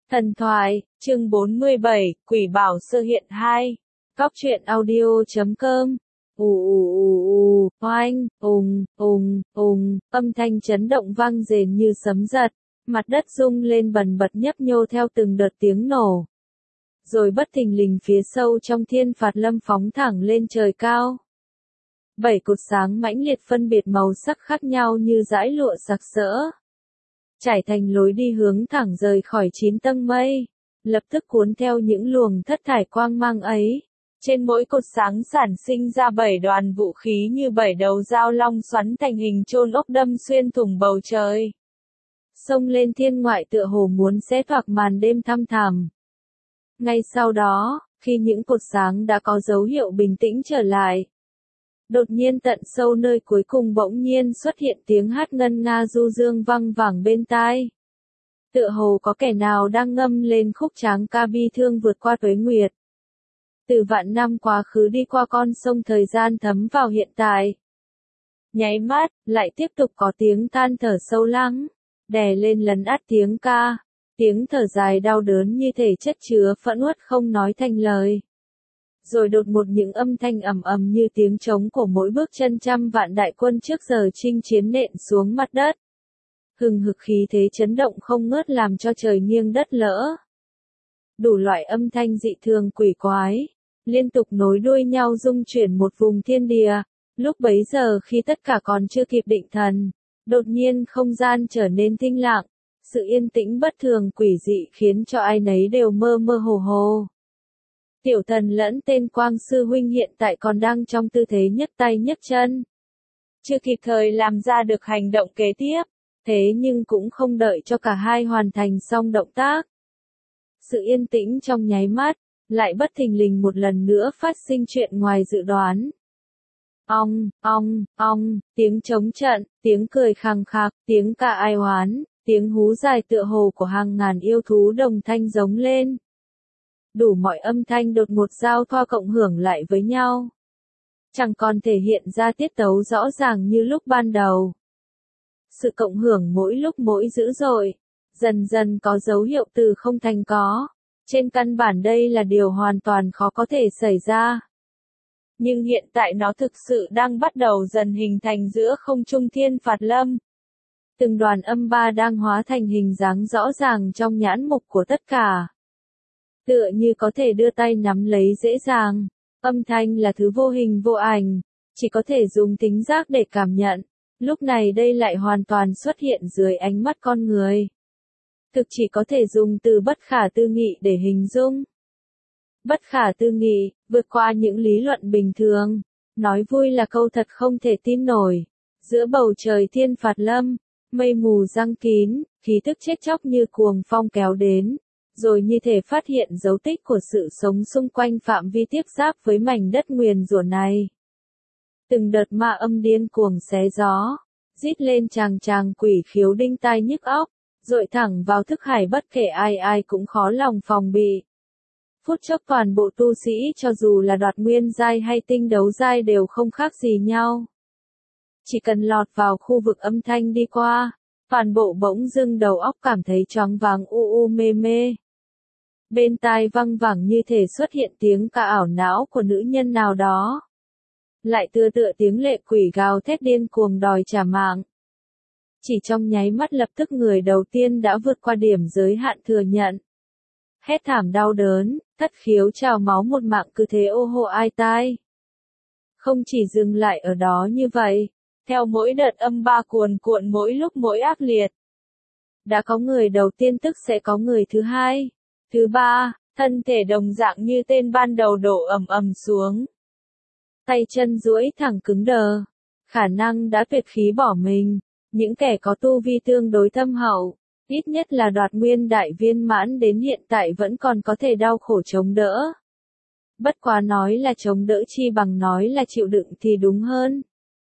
Thần thoại, chương 47, Quỷ Bảo Sơ Hiện 2. Góc truyện audio.com. Oanh, âm thanh chấn động vang rền như sấm giật, mặt đất rung lên bần bật nhấp nhô theo từng đợt tiếng nổ. Rồi bất thình lình phía sâu trong thiên phạt lâm phóng thẳng lên trời cao. 7 cột sáng mãnh liệt phân biệt màu sắc khác nhau như dải lụa sặc sỡ, trải thành lối đi hướng thẳng rời khỏi 9 tầng mây, lập tức cuốn theo những luồng thất thải quang mang ấy. Trên mỗi cột sáng sản sinh ra 7 đoàn vũ khí như 7 đầu dao long xoắn thành hình chôn ốc đâm xuyên thủng bầu trời. Xông lên thiên ngoại tựa hồ muốn xé toạc màn đêm thăm thẳm. Ngay sau đó, khi những cột sáng đã có dấu hiệu bình tĩnh trở lại, đột nhiên tận sâu nơi cuối cùng bỗng nhiên xuất hiện tiếng hát ngân nga du dương vang vẳng bên tai. Tựa hồ có kẻ nào đang ngâm lên khúc tráng ca bi thương vượt qua tuế nguyệt. Từ vạn năm quá khứ đi qua con sông thời gian thấm vào hiện tại. Nháy mắt, lại tiếp tục có tiếng than thở sâu lắng, đè lên lấn át tiếng ca, tiếng thở dài đau đớn như thể chất chứa phẫn uất không nói thành lời. Rồi đột ngột những âm thanh ầm ầm như tiếng trống của mỗi bước chân trăm vạn đại quân trước giờ chinh chiến nện xuống mặt đất. Hừng hực khí thế chấn động không ngớt làm cho trời nghiêng đất lỡ. Đủ loại âm thanh dị thường quỷ quái, liên tục nối đuôi nhau rung chuyển một vùng thiên địa. Lúc bấy giờ khi tất cả còn chưa kịp định thần, đột nhiên không gian trở nên thinh lặng, sự yên tĩnh bất thường quỷ dị khiến cho ai nấy đều mơ mơ hồ hồ. Tiểu thần lẫn tên Quang Sư Huynh hiện tại còn đang trong tư thế nhấc tay nhấc chân. Chưa kịp thời làm ra được hành động kế tiếp, thế nhưng cũng không đợi cho cả hai hoàn thành xong động tác. Sự yên tĩnh trong nháy mắt, lại bất thình lình một lần nữa phát sinh chuyện ngoài dự đoán. Tiếng trống trận, tiếng cười khằng khạc, tiếng ca ai oán, tiếng hú dài tựa hồ của hàng ngàn yêu thú đồng thanh giống lên. Đủ mọi âm thanh đột ngột giao thoa cộng hưởng lại với nhau. Chẳng còn thể hiện ra tiết tấu rõ ràng như lúc ban đầu. Sự cộng hưởng mỗi lúc mỗi dữ dội, dần dần có dấu hiệu từ không thành có. Trên căn bản đây là điều hoàn toàn khó có thể xảy ra. Nhưng hiện tại nó thực sự đang bắt đầu dần hình thành giữa không trung thiên phạt lâm. Từng đoàn âm ba đang hóa thành hình dáng rõ ràng trong nhãn mục của tất cả. Tựa như có thể đưa tay nắm lấy dễ dàng. Âm thanh là thứ vô hình vô ảnh, chỉ có thể dùng thính giác để cảm nhận. Lúc này đây lại hoàn toàn xuất hiện dưới ánh mắt con người. Thực chỉ có thể dùng từ bất khả tư nghị để hình dung. Bất khả tư nghị, vượt qua những lý luận bình thường. Nói vui là câu thật không thể tin nổi. Giữa bầu trời thiên phạt lâm, mây mù giăng kín, khí tức chết chóc như cuồng phong kéo đến. Rồi như thể phát hiện dấu tích của sự sống xung quanh phạm vi tiếp giáp với mảnh đất nguyền rủa này. Từng đợt ma âm điên cuồng xé gió, rít lên tràng tràng quỷ khiếu đinh tai nhức óc, dội thẳng vào thức hải bất kể ai ai cũng khó lòng phòng bị. Phút chốc toàn bộ tu sĩ cho dù là đoạt nguyên giai hay tinh đấu giai đều không khác gì nhau. Chỉ cần lọt vào khu vực âm thanh đi qua, toàn bộ bỗng dưng đầu óc cảm thấy choáng váng mê mê. Bên tai văng vẳng như thể xuất hiện tiếng ca ảo não của nữ nhân nào đó. Lại tựa tiếng lệ quỷ gào thét điên cuồng đòi trả mạng. Chỉ trong nháy mắt lập tức người đầu tiên đã vượt qua điểm giới hạn thừa nhận. Hét thảm đau đớn, thất khiếu trào máu một mạng cứ thế ô hô ai tai. Không chỉ dừng lại ở đó như vậy, theo mỗi đợt âm ba cuồn cuộn mỗi lúc mỗi ác liệt. Đã có người đầu tiên tức sẽ có người thứ hai, thứ ba, thân thể đồng dạng như tên ban đầu đổ ầm ầm xuống. Tay chân duỗi thẳng cứng đờ, khả năng đã tuyệt khí bỏ mình. Những kẻ có tu vi tương đối thâm hậu, ít nhất là đoạt nguyên đại viên mãn đến hiện tại vẫn còn có thể đau khổ chống đỡ. Bất quá nói là chống đỡ chi bằng nói là chịu đựng thì đúng hơn.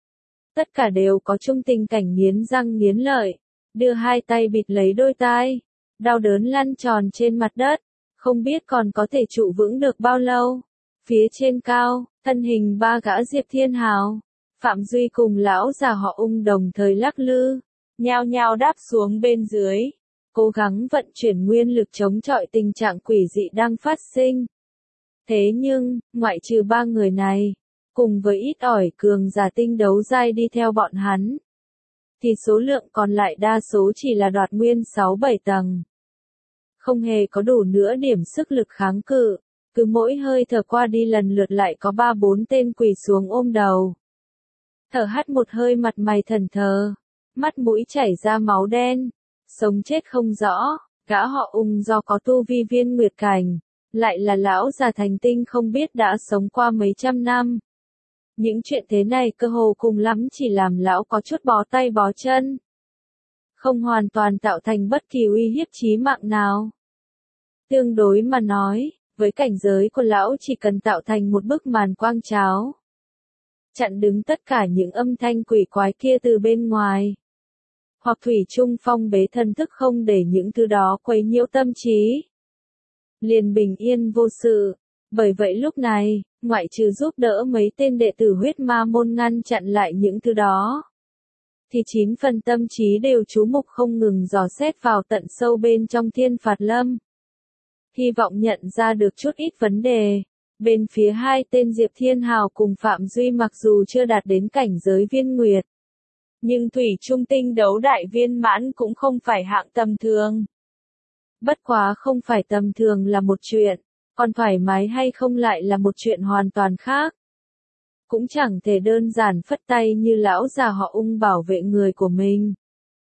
Tất cả đều có chung tình cảnh nghiến răng nghiến lợi, đưa hai tay bịt lấy đôi tai, đau đớn lăn tròn trên mặt đất, không biết còn có thể trụ vững được bao lâu. Phía trên cao, thân hình ba gã Diệp Thiên Hào, Phạm Duy cùng lão già họ Ung đồng thời lắc lư, nhao nhao đáp xuống bên dưới. cố gắng vận chuyển nguyên lực chống chọi tình trạng quỷ dị đang phát sinh. Thế nhưng, ngoại trừ 3 người này, cùng với ít ỏi cường giả tinh đấu giai đi theo bọn hắn, thì số lượng còn lại đa số chỉ là đoạt nguyên 6-7 tầng. Không hề có đủ nữa điểm sức lực kháng cự, cứ mỗi hơi thở qua đi lần lượt lại có 3-4 tên quỳ xuống ôm đầu. Thở hắt một hơi mặt mày thần thờ, mắt mũi chảy ra máu đen, sống chết không rõ, gã họ Ung do có tu vi viên nguyệt cảnh, lại là lão già thành tinh không biết đã sống qua mấy trăm năm. Những chuyện thế này cơ hồ cùng lắm chỉ làm lão có chút bó tay bó chân, không hoàn toàn tạo thành bất kỳ uy hiếp chí mạng nào. Tương đối mà nói, với cảnh giới của lão chỉ cần tạo thành một bức màn quang cháo, chặn đứng tất cả những âm thanh quỷ quái kia từ bên ngoài, hoặc thủy chung phong bế thần thức không để những thứ đó quấy nhiễu tâm trí, liền bình yên vô sự. Bởi vậy lúc này, ngoại trừ giúp đỡ mấy tên đệ tử huyết ma môn ngăn chặn lại những thứ đó, thì 9 phần tâm trí đều chú mục không ngừng dò xét vào tận sâu bên trong Thiên Phạt Lâm. Hy vọng nhận ra được chút ít vấn đề. Bên phía hai tên Diệp Thiên Hào cùng Phạm Duy mặc dù chưa đạt đến cảnh giới viên nguyệt, nhưng thủy trung tinh đấu đại viên mãn cũng không phải hạng tầm thường. Bất quá không phải tầm thường là một chuyện, còn thoải mái hay không lại là một chuyện hoàn toàn khác. Cũng chẳng thể đơn giản phất tay như lão già họ Ung bảo vệ người của mình.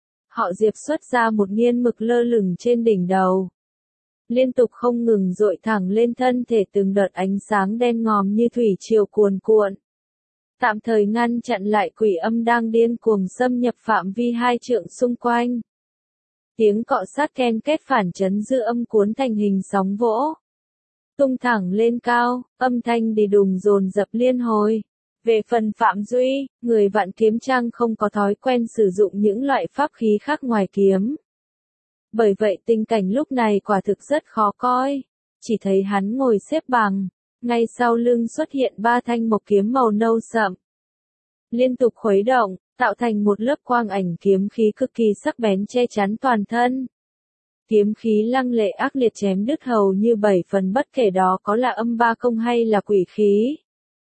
Họ Diệp xuất ra một nghiên mực lơ lửng trên đỉnh đầu, liên tục không ngừng dội thẳng lên thân thể từng đợt ánh sáng đen ngòm như thủy triều cuồn cuộn, tạm thời ngăn chặn lại quỷ âm đang điên cuồng xâm nhập phạm vi 2 trượng xung quanh. Tiếng cọ sát ken két phản chấn dư âm cuốn thành hình sóng vỗ, tung thẳng lên cao, âm thanh đi đùng dồn dập liên hồi. Về phần Phạm Duy, người vạn kiếm trang không có thói quen sử dụng những loại pháp khí khác ngoài kiếm. Bởi vậy tình cảnh lúc này quả thực rất khó coi. Chỉ thấy hắn ngồi xếp bằng, ngay sau lưng xuất hiện 3 thanh mộc kiếm màu nâu sậm, liên tục khuấy động, tạo thành một lớp quang ảnh kiếm khí cực kỳ sắc bén che chắn toàn thân. Kiếm khí lăng lệ ác liệt chém đứt hầu như 7 phần, bất kể đó có là âm ba công hay là quỷ khí.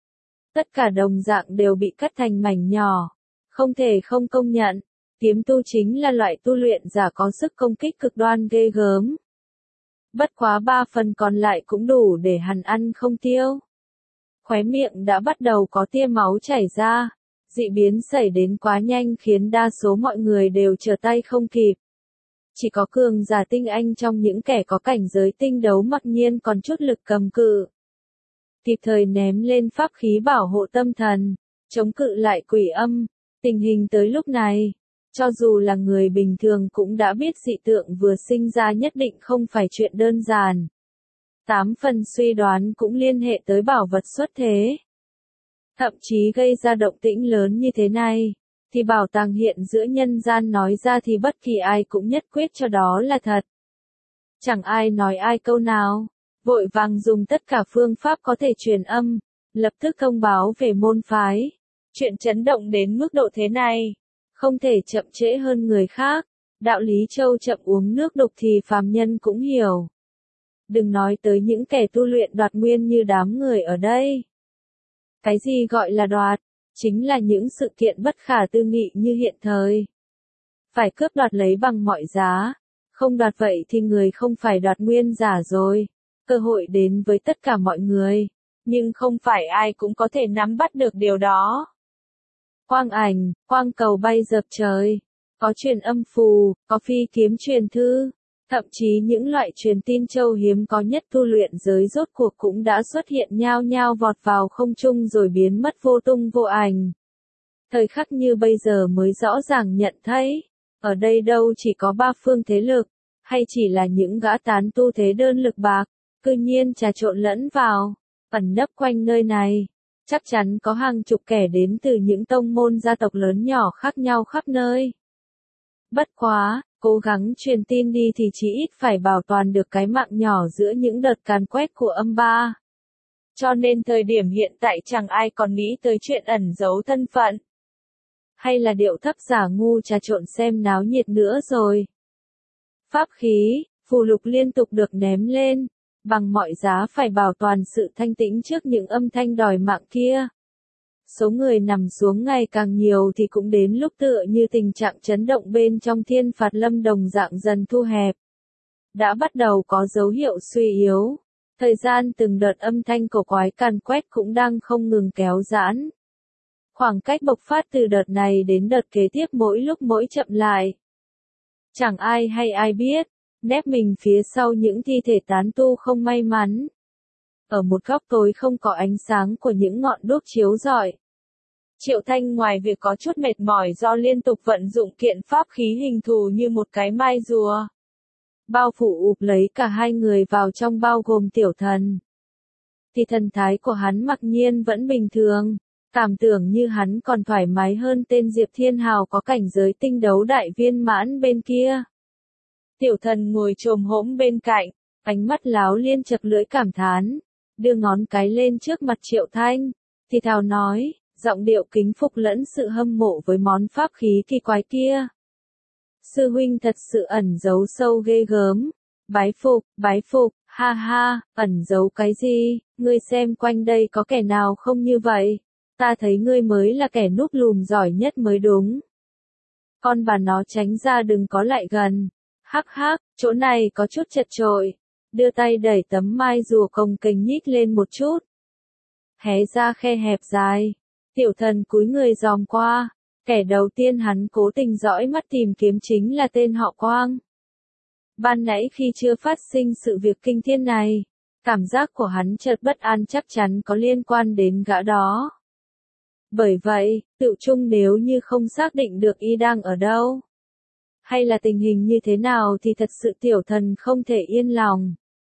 Tất cả đồng dạng đều bị cắt thành mảnh nhỏ, không thể không công nhận, kiếm tu chính là loại tu luyện giả có sức công kích cực đoan ghê gớm. Bất quá 3 phần còn lại cũng đủ để hắn ăn không tiêu. Khóe miệng đã bắt đầu có tia máu chảy ra, dị biến xảy đến quá nhanh khiến đa số mọi người đều trở tay không kịp. Chỉ có cường giả tinh anh trong những kẻ có cảnh giới tinh đấu mặc nhiên còn chút lực cầm cự, kịp thời ném lên pháp khí bảo hộ tâm thần, chống cự lại quỷ âm. Tình hình tới lúc này, cho dù là người bình thường cũng đã biết dị tượng vừa sinh ra nhất định không phải chuyện đơn giản. 8 phần suy đoán cũng liên hệ tới bảo vật xuất thế. Thậm chí gây ra động tĩnh lớn như thế này, thì bảo tàng hiện giữa nhân gian nói ra thì bất kỳ ai cũng nhất quyết cho đó là thật. Chẳng ai nói ai câu nào, vội vàng dùng tất cả phương pháp có thể truyền âm, lập tức thông báo về môn phái. Chuyện chấn động đến mức độ thế này, không thể chậm trễ hơn người khác. Đạo lý châu chậm uống nước đục thì phàm nhân cũng hiểu. Đừng nói tới những kẻ tu luyện đoạt nguyên như đám người ở đây. Cái gì gọi là đoạt? Chính là những sự kiện bất khả tư nghị như hiện thời. Phải cướp đoạt lấy bằng mọi giá. Không đoạt vậy thì người không phải đoạt nguyên giả rồi. Cơ hội đến với tất cả mọi người, nhưng không phải ai cũng có thể nắm bắt được điều đó. Quang ảnh, quang cầu bay dập trời, có truyền âm phù, có phi kiếm truyền thư, thậm chí những loại truyền tin châu hiếm có nhất tu luyện giới rốt cuộc cũng đã xuất hiện nhao nhao vọt vào không trung rồi biến mất vô tung vô ảnh. Thời khắc như bây giờ mới rõ ràng nhận thấy, ở đây đâu chỉ có 3 phương thế lực, hay chỉ là những gã tán tu thế đơn lực bạc, cư nhiên trà trộn lẫn vào, ẩn nấp quanh nơi này. Chắc chắn có hàng chục kẻ đến từ những tông môn gia tộc lớn nhỏ khác nhau khắp nơi. Bất quá, cố gắng truyền tin đi thì chỉ ít phải bảo toàn được cái mạng nhỏ giữa những đợt càn quét của âm ba. Cho nên thời điểm hiện tại chẳng ai còn nghĩ tới chuyện ẩn giấu thân phận. Hay là điệu thấp giả ngu trà trộn xem náo nhiệt nữa rồi. Pháp khí, phù lục liên tục được ném lên, bằng mọi giá phải bảo toàn sự thanh tĩnh trước những âm thanh đòi mạng kia. Số người nằm xuống ngày càng nhiều thì cũng đến lúc tựa như tình trạng chấn động bên trong thiên phạt lâm đồng dạng dần thu hẹp. Đã bắt đầu có dấu hiệu suy yếu. Thời gian từng đợt âm thanh cổ quái càn quét cũng đang không ngừng kéo giãn. Khoảng cách bộc phát từ đợt này đến đợt kế tiếp mỗi lúc mỗi chậm lại. Chẳng ai hay ai biết, nép mình phía sau những thi thể tán tu không may mắn. Ở một góc tối không có ánh sáng của những ngọn đuốc chiếu rọi. Triệu Thanh ngoài việc có chút mệt mỏi do liên tục vận dụng kiện pháp khí hình thù như một cái mai rùa. Bao phủ ụp lấy cả hai người vào trong bao gồm tiểu thần. Thì thần thái của hắn mặc nhiên vẫn bình thường, cảm tưởng như hắn còn thoải mái hơn tên Diệp Thiên Hào có cảnh giới tinh đấu đại viên mãn bên kia. Tiểu thần ngồi chồm hổm bên cạnh, ánh mắt láo liên chật lưỡi cảm thán, đưa ngón cái lên trước mặt Triệu Thanh, thì thào nói, giọng điệu kính phục lẫn sự hâm mộ với món pháp khí kỳ quái kia. Sư huynh thật sự ẩn giấu sâu ghê gớm. Bái phục, ha ha, ẩn giấu cái gì, ngươi xem quanh đây có kẻ nào không như vậy, ta thấy ngươi mới là kẻ núp lùm giỏi nhất mới đúng. Con bà nó tránh ra đừng có lại gần, hắc hắc, chỗ này có chút chật chội, đưa tay đẩy tấm mai rùa cồng kềnh nhích lên một chút. Hé ra khe hẹp dài, tiểu thần cúi người dòm qua. Kẻ đầu tiên hắn cố tình dõi mắt tìm kiếm chính là tên họ Quang. Ban nãy khi chưa phát sinh sự việc kinh thiên này, cảm giác của hắn chợt bất an chắc chắn có liên quan đến gã đó. Bởi vậy, tự chung nếu như không xác định được y đang ở đâu, hay là tình hình như thế nào thì thật sự tiểu thần không thể yên lòng.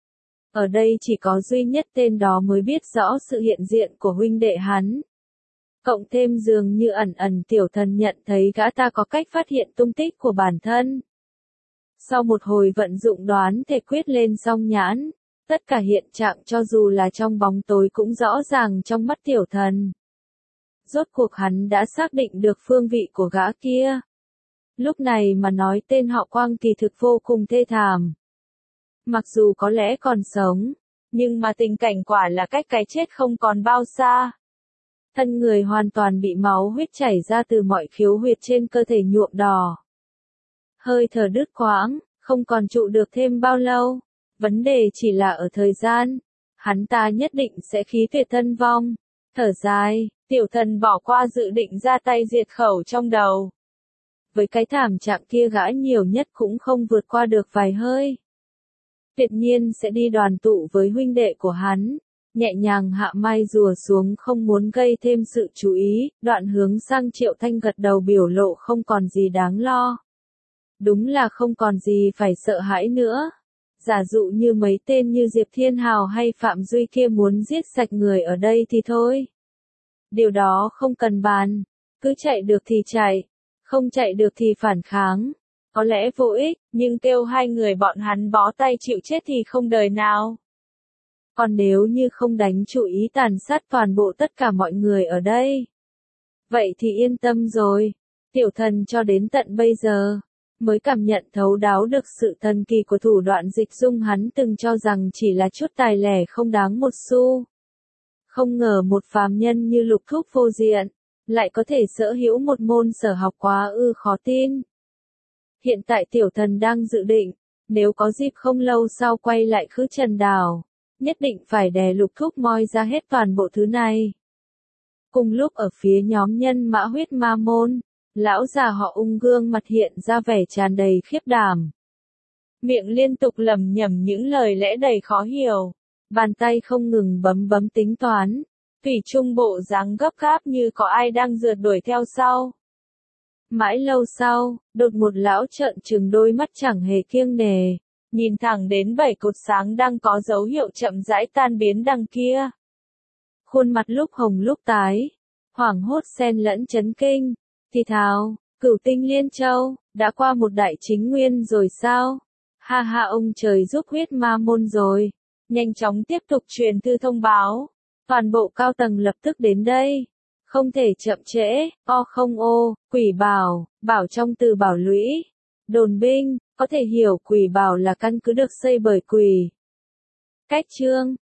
Ở đây chỉ có duy nhất tên đó mới biết rõ sự hiện diện của huynh đệ hắn. Cộng thêm dường như ẩn ẩn tiểu thần nhận thấy gã ta có cách phát hiện tung tích của bản thân. Sau một hồi vận dụng đoán thể quyết lên song nhãn, tất cả hiện trạng cho dù là trong bóng tối cũng rõ ràng trong mắt tiểu thần. Rốt cuộc hắn đã xác định được phương vị của gã kia. Lúc này mà nói tên họ Quang kỳ thực vô cùng thê thảm. Mặc dù có lẽ còn sống, nhưng mà tình cảnh quả là cách cái chết không còn bao xa. Thân người hoàn toàn bị máu huyết chảy ra từ mọi khiếu huyệt trên cơ thể nhuộm đỏ. Hơi thở đứt quãng, không còn trụ được thêm bao lâu. Vấn đề chỉ là ở thời gian. Hắn ta nhất định sẽ khí tuyệt thân vong. Thở dài, tiểu thần bỏ qua dự định ra tay diệt khẩu trong đầu. Với cái thảm trạng kia gã nhiều nhất cũng không vượt qua được vài hơi. Tuyệt nhiên sẽ đi đoàn tụ với huynh đệ của hắn. Nhẹ nhàng hạ mai rùa xuống không muốn gây thêm sự chú ý, đoạn hướng sang Triệu Thanh gật đầu biểu lộ không còn gì đáng lo. Đúng là không còn gì phải sợ hãi nữa. Giả dụ như mấy tên như Diệp Thiên Hào hay Phạm Duy kia muốn giết sạch người ở đây thì thôi. Điều đó không cần bàn, cứ chạy được thì chạy, không chạy được thì phản kháng. Có lẽ vô ích, nhưng kêu hai người bọn hắn bó tay chịu chết thì không đời nào. Còn nếu như không đánh chú ý tàn sát toàn bộ tất cả mọi người ở đây, vậy thì yên tâm rồi. Tiểu thần cho đến tận bây giờ, mới cảm nhận thấu đáo được sự thần kỳ của thủ đoạn dịch dung hắn từng cho rằng chỉ là chút tài lẻ không đáng một xu. Không ngờ một phàm nhân như Lục Thúc vô diện, lại có thể sở hữu một môn sở học quá khó tin. Hiện tại tiểu thần đang dự định, nếu có dịp không lâu sau quay lại Khứ Trần Đảo, nhất định phải đè Lục Thúc moi ra hết toàn bộ thứ này. Cùng lúc ở phía nhóm nhân Mã Huyết Ma Môn, lão già họ Ung gương mặt hiện ra vẻ tràn đầy khiếp đảm. Miệng liên tục lẩm nhẩm những lời lẽ đầy khó hiểu, bàn tay không ngừng bấm tính toán, thủy chung bộ dáng gấp gáp như có ai đang rượt đuổi theo sau. Mãi lâu sau, đột một lão trợn trừng đôi mắt chẳng hề kiêng nề, nhìn thẳng đến 7 cột sáng đang có dấu hiệu chậm rãi tan biến đằng kia. Khuôn mặt lúc hồng lúc tái, hoảng hốt xen lẫn chấn kinh, thì thào, Cửu Tinh Liên Châu, đã qua một đại chính nguyên rồi sao? Ha ha, ông trời giúp Huyết Ma Môn rồi. Nhanh chóng tiếp tục truyền thư thông báo. Toàn bộ cao tầng lập tức đến đây. Không thể chậm trễ, không quỷ bảo, bảo trong từ bảo lũy. Đồn binh, Có thể hiểu quỷ bảo là căn cứ được xây bởi quỷ. Cách chương